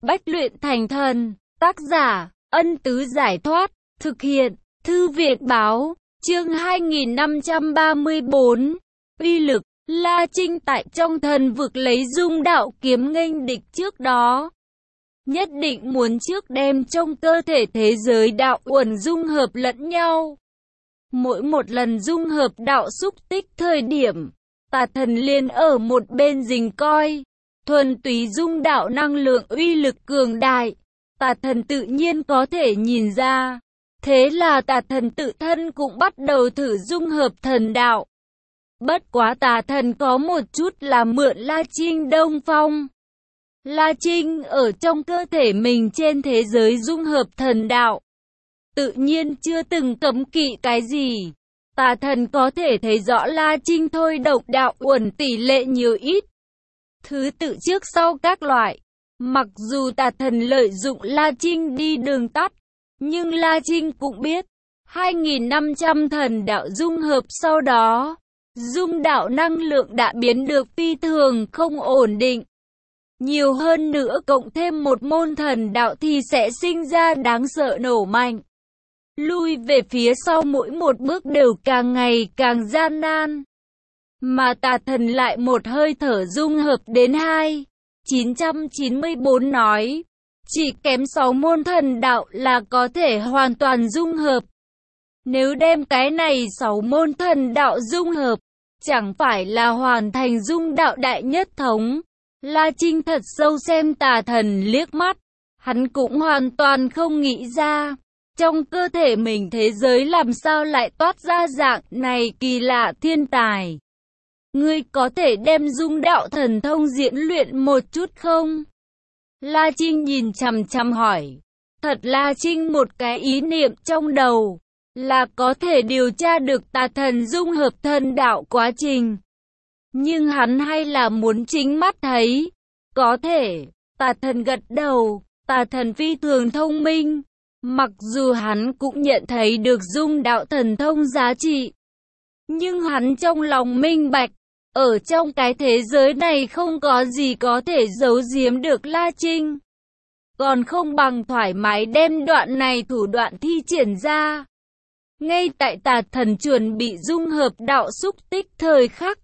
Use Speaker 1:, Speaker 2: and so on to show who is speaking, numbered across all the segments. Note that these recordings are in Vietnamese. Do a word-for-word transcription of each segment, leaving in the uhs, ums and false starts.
Speaker 1: Bách luyện thành thần. Tác giả, Ân Tứ Giải Thoát. Thực hiện, Thư Việt Báo. Chương hai nghìn năm trăm ba mươi bốn. Uy lực. La Trinh tại trong thần vực lấy dung đạo kiếm nghênh địch trước đó. Nhất định muốn trước đem trong cơ thể thế giới đạo uẩn dung hợp lẫn nhau. Mỗi một lần dung hợp đạo xúc tích thời điểm, tà thần liền ở một bên rình coi. Thuần túy dung đạo năng lượng uy lực cường đại, tà thần tự nhiên có thể nhìn ra. Thế là tà thần tự thân cũng bắt đầu thử dung hợp thần đạo. Bất quá tà thần có một chút là mượn La Trinh Đông Phong. La Trinh ở trong cơ thể mình trên thế giới dung hợp thần đạo, tự nhiên chưa từng cấm kỵ cái gì. Tà thần có thể thấy rõ La Trinh thôi động đạo uẩn tỷ lệ nhiều ít, thứ tự trước sau các loại. Mặc dù tà thần lợi dụng La Trinh đi đường tắt, nhưng La Trinh cũng biết, hai nghìn năm trăm thần đạo dung hợp sau đó, dung đạo năng lượng đã biến được phi thường không ổn định. Nhiều hơn nữa cộng thêm một môn thần đạo thì sẽ sinh ra đáng sợ nổ mạnh. Lui về phía sau mỗi một bước đều càng ngày càng gian nan. Mà tà thần lại một hơi thở dung hợp đến hai nghìn chín trăm chín mươi bốn nói. Chỉ kém sáu môn thần đạo là có thể hoàn toàn dung hợp. Nếu đem cái này sáu môn thần đạo dung hợp, chẳng phải là hoàn thành dung đạo đại nhất thống. La Trinh thật sâu xem tà thần liếc mắt. Hắn cũng hoàn toàn không nghĩ ra, trong cơ thể mình thế giới làm sao lại toát ra dạng này kỳ lạ thiên tài. Ngươi có thể đem dung đạo thần thông diễn luyện một chút không? La Trinh nhìn chằm chằm hỏi. Thật La Trinh một cái ý niệm trong đầu, là có thể điều tra được tà thần dung hợp thần đạo quá trình. Nhưng hắn hay là muốn chính mắt thấy. Có thể, tà thần gật đầu, tà thần phi thường thông minh. Mặc dù hắn cũng nhận thấy được dung đạo thần thông giá trị, nhưng hắn trong lòng minh bạch, ở trong cái thế giới này không có gì có thể giấu giếm được La Trinh. Còn không bằng thoải mái đem đoạn này thủ đoạn thi triển ra. Ngay tại tà thần chuẩn bị dung hợp đạo xúc tích thời khắc,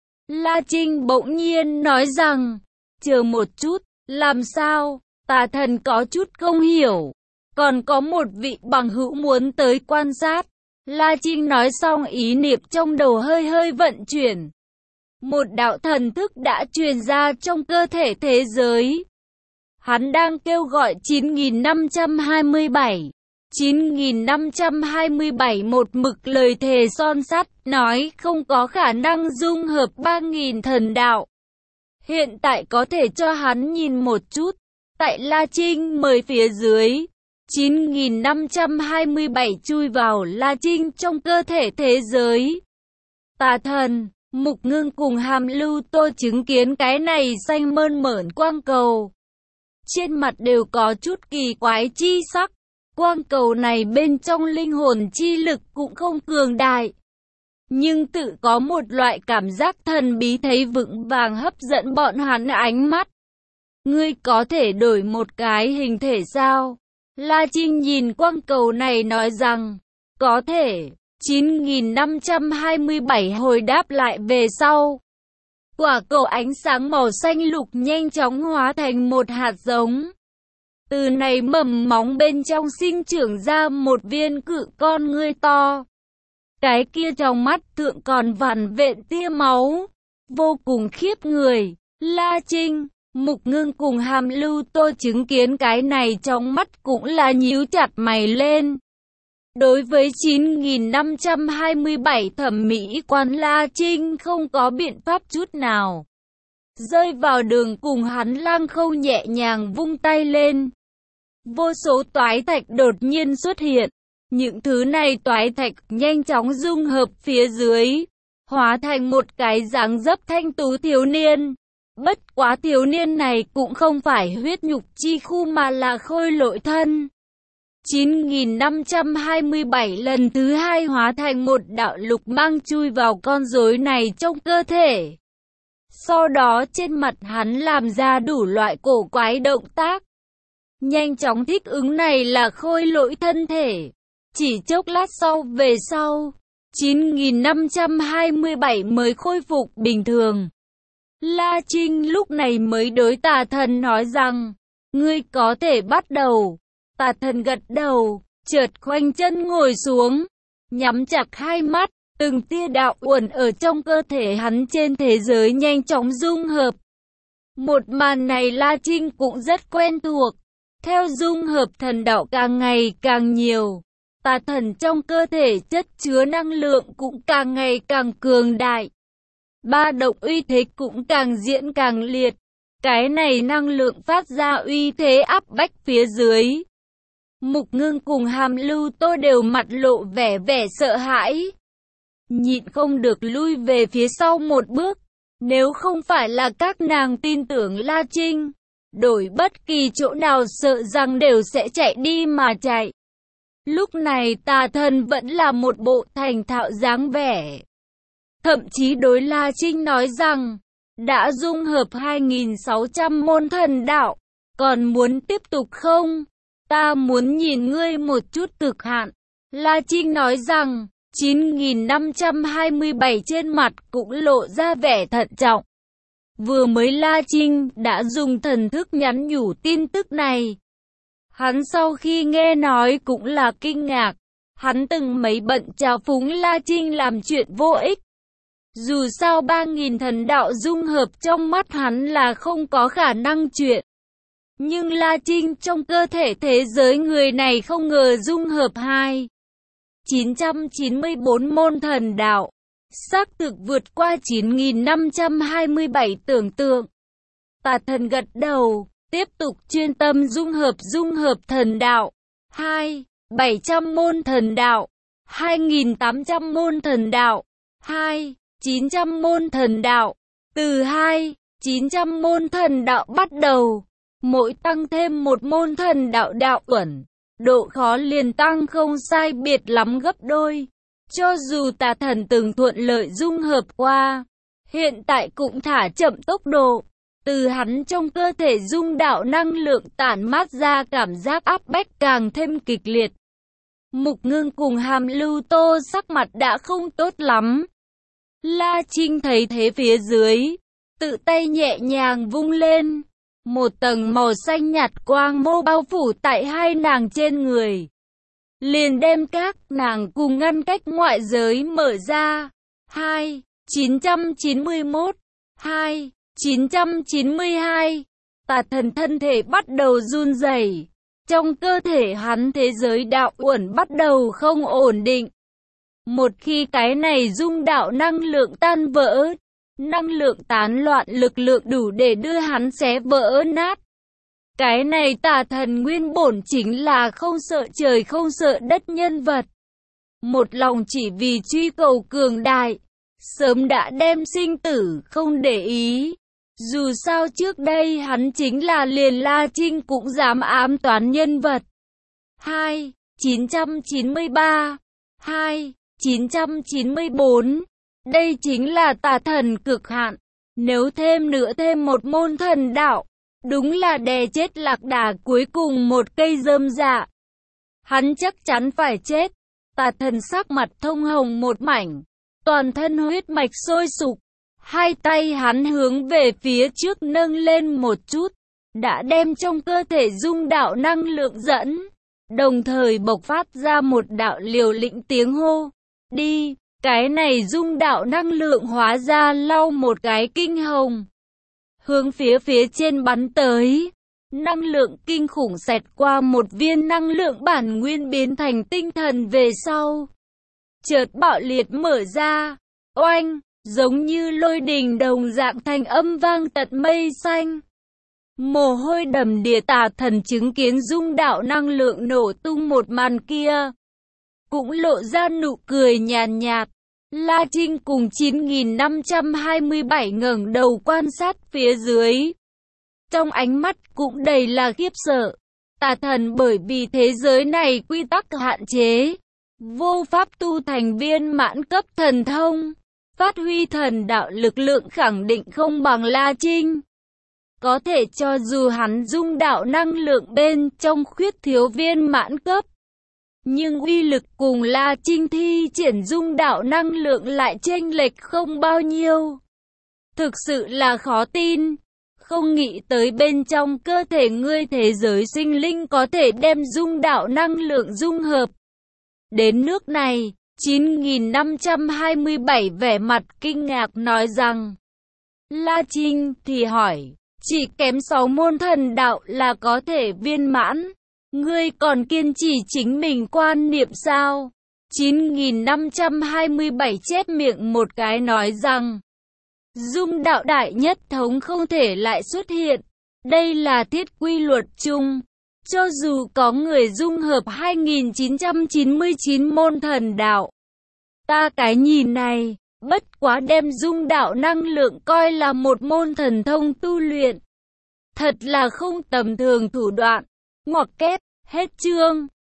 Speaker 1: La Trinh bỗng nhiên nói rằng, chờ một chút, làm sao? Tà thần có chút không hiểu. Còn có một vị bằng hữu muốn tới quan sát. La Trinh nói xong ý niệm trong đầu hơi hơi vận chuyển. Một đạo thần thức đã truyền ra trong cơ thể thế giới. Hắn đang kêu gọi chín nghìn năm trăm hai mươi bảy. chín nghìn năm trăm hai mươi bảy một mực lời thề son sắt, nói không có khả năng dung hợp ba nghìn thần đạo. Hiện tại có thể cho hắn nhìn một chút. Tại La Trinh mời phía dưới, chín nghìn năm trăm hai mươi bảy chui vào La Trinh trong cơ thể thế giới. Tà thần, Mục Ngưng cùng Hàm Lưu Tô chứng kiến cái này xanh mơn mởn quang cầu. Trên mặt đều có chút kỳ quái chi sắc. Quang cầu này bên trong linh hồn chi lực cũng không cường đại, nhưng tự có một loại cảm giác thần bí thấy vững vàng hấp dẫn bọn hắn ánh mắt. Ngươi có thể đổi một cái hình thể sao? La Trinh nhìn quang cầu này nói rằng, có thể. chín nghìn năm trăm hai mươi bảy hồi đáp lại về sau. Quả cầu ánh sáng màu xanh lục nhanh chóng hóa thành một hạt giống. Từ này mầm móng bên trong sinh trưởng ra một viên cự con ngươi to. Cái kia trong mắt thượng còn vằn vện tia máu, vô cùng khiếp người. La Trinh, Mục Ngưng cùng Hàm Lưu Tô chứng kiến cái này trong mắt cũng là nhíu chặt mày lên. Đối với chín nghìn năm trăm hai mươi bảy thẩm mỹ quan La Trinh không có biện pháp chút nào. Rơi vào đường cùng hắn Lang Khâu nhẹ nhàng vung tay lên. Vô số toái thạch đột nhiên xuất hiện. Những thứ này toái thạch nhanh chóng dung hợp phía dưới, hóa thành một cái dáng dấp thanh tú thiếu niên. Bất quá thiếu niên này cũng không phải huyết nhục chi khu mà là khôi lỗi thân. chín nghìn năm trăm hai mươi bảy lần thứ hai hóa thành một đạo lục mang chui vào con rối này trong cơ thể. Sau đó trên mặt hắn làm ra đủ loại cổ quái động tác. Nhanh chóng thích ứng này là khôi lỗi thân thể. Chỉ chốc lát sau về sau, chín nghìn năm trăm hai mươi bảy mới khôi phục bình thường. La Trinh lúc này mới đối Tà Thần nói rằng, ngươi có thể bắt đầu. Tà Thần gật đầu, chợt khoanh chân ngồi xuống, nhắm chặt hai mắt, từng tia đạo uẩn ở trong cơ thể hắn trên thế giới nhanh chóng dung hợp. Một màn này La Trinh cũng rất quen thuộc, theo dung hợp thần đạo càng ngày càng nhiều. Tà thần trong cơ thể chất chứa năng lượng cũng càng ngày càng cường đại. Ba động uy thế cũng càng diễn càng liệt. Cái này năng lượng phát ra uy thế áp bách phía dưới. Mục Ngưng cùng Hàm Lưu Tô đều mặt lộ vẻ vẻ sợ hãi. Nhịn không được lui về phía sau một bước. Nếu không phải là các nàng tin tưởng La Trinh, đổi bất kỳ chỗ nào sợ rằng đều sẽ chạy đi mà chạy. Lúc này Tà Thần vẫn là một bộ thành thạo dáng vẻ. Thậm chí đối La Trinh nói rằng, đã dung hợp hai nghìn sáu trăm môn thần đạo, còn muốn tiếp tục không? Ta muốn nhìn ngươi một chút cực hạn. La Trinh nói rằng, chín nghìn năm trăm hai mươi bảy trên mặt cũng lộ ra vẻ thận trọng. Vừa mới La Trinh đã dùng thần thức nhắn nhủ tin tức này. Hắn sau khi nghe nói cũng là kinh ngạc. Hắn từng mấy bận trào phúng La Trinh làm chuyện vô ích. Dù sao ba nghìn thần đạo dung hợp trong mắt hắn là không có khả năng chuyện. Nhưng La Trinh trong cơ thể thế giới người này không ngờ dung hợp hai nghìn chín trăm chín mươi bốn môn thần đạo. Xác thực vượt qua chín nghìn năm trăm hai mươi bảy tưởng tượng. Tà Thần gật đầu, tiếp tục chuyên tâm dung hợp dung hợp thần đạo. hai nghìn bảy trăm môn thần đạo, hai nghìn tám trăm môn thần đạo, hai nghìn chín trăm môn thần đạo. Từ hai nghìn chín trăm môn thần đạo bắt đầu, mỗi tăng thêm một môn thần đạo đạo uẩn, độ khó liền tăng không sai biệt lắm gấp đôi. Cho dù Tà Thần từng thuận lợi dung hợp qua, hiện tại cũng thả chậm tốc độ. Từ hắn trong cơ thể dung đạo năng lượng tản mát ra cảm giác áp bách càng thêm kịch liệt. Mục Ngưng cùng Hàm Lưu Tô sắc mặt đã không tốt lắm. La Trinh thấy thế phía dưới, tự tay nhẹ nhàng vung lên. Một tầng màu xanh nhạt quang mô bao phủ tại hai nàng trên người. Liền đem các nàng cùng ngăn cách ngoại giới mở ra. hai nghìn chín trăm chín mươi mốt, hai nghìn chín trăm chín mươi hai. Tà Thần thân thể bắt đầu run rẩy. Trong cơ thể hắn thế giới đạo uẩn bắt đầu không ổn định. Một khi cái này dung đạo năng lượng tan vỡ, năng lượng tán loạn lực lượng đủ để đưa hắn xé vỡ nát. Cái này Tà Thần nguyên bổn chính là không sợ trời không sợ đất nhân vật. Một lòng chỉ vì truy cầu cường đại, sớm đã đem sinh tử không để ý. Dù sao trước đây hắn chính là liền La Trinh cũng dám ám toán nhân vật. hai nghìn chín trăm chín mươi ba, hai nghìn chín trăm chín mươi bốn. Đây chính là Tà Thần cực hạn. Nếu thêm nữa thêm một môn thần đạo, đúng là đè chết lạc đà cuối cùng một cây rơm dạ. Hắn chắc chắn phải chết. Tà Thần sắc mặt thông hồng một mảnh, toàn thân huyết mạch sôi sục. Hai tay hắn hướng về phía trước nâng lên một chút, đã đem trong cơ thể dung đạo năng lượng dẫn, đồng thời bộc phát ra một đạo liều lĩnh tiếng hô. Đi! Cái này dung đạo năng lượng hóa ra lau một cái kinh hồng, hướng phía phía trên bắn tới. Năng lượng kinh khủng xẹt qua một viên năng lượng bản nguyên biến thành tinh thần về sau. Chợt bạo liệt mở ra, oanh, giống như lôi đình đồng dạng thành âm vang tận mây xanh. Mồ hôi đầm đìa. Tà Thần chứng kiến dung đạo năng lượng nổ tung một màn kia, cũng lộ ra nụ cười nhàn nhạt. La Trinh cùng chín nghìn năm trăm hai mươi bảy ngẩng đầu quan sát phía dưới. Trong ánh mắt cũng đầy là khiếp sợ. Tà Thần bởi vì thế giới này quy tắc hạn chế, vô pháp tu thành viên mãn cấp thần thông, phát huy thần đạo lực lượng khẳng định không bằng La Trinh. có thể cho dù hắn dung đạo năng lượng bên trong khuyết thiếu viên mãn cấp, nhưng uy lực cùng La Trinh thi triển dung đạo năng lượng lại chênh lệch không bao nhiêu. Thực sự là khó tin, không nghĩ tới bên trong cơ thể ngươi thế giới sinh linh có thể đem dung đạo năng lượng dung hợp. Đến nước này, chín nghìn năm trăm hai mươi bảy vẻ mặt kinh ngạc nói rằng, La Trinh thì hỏi, chỉ kém sáu môn thần đạo là có thể viên mãn, ngươi còn kiên trì chính mình quan niệm sao? chín nghìn năm trăm hai mươi bảy chép miệng một cái nói rằng, dung đạo đại nhất thống không thể lại xuất hiện, đây là thiết quy luật chung. Cho dù có người dung hợp hai nghìn chín trăm chín mươi chín môn thần đạo, ta cái nhìn này, bất quá đem dung đạo năng lượng coi là một môn thần thông tu luyện. Thật là không tầm thường thủ đoạn. Ngoặc kép, hết chương.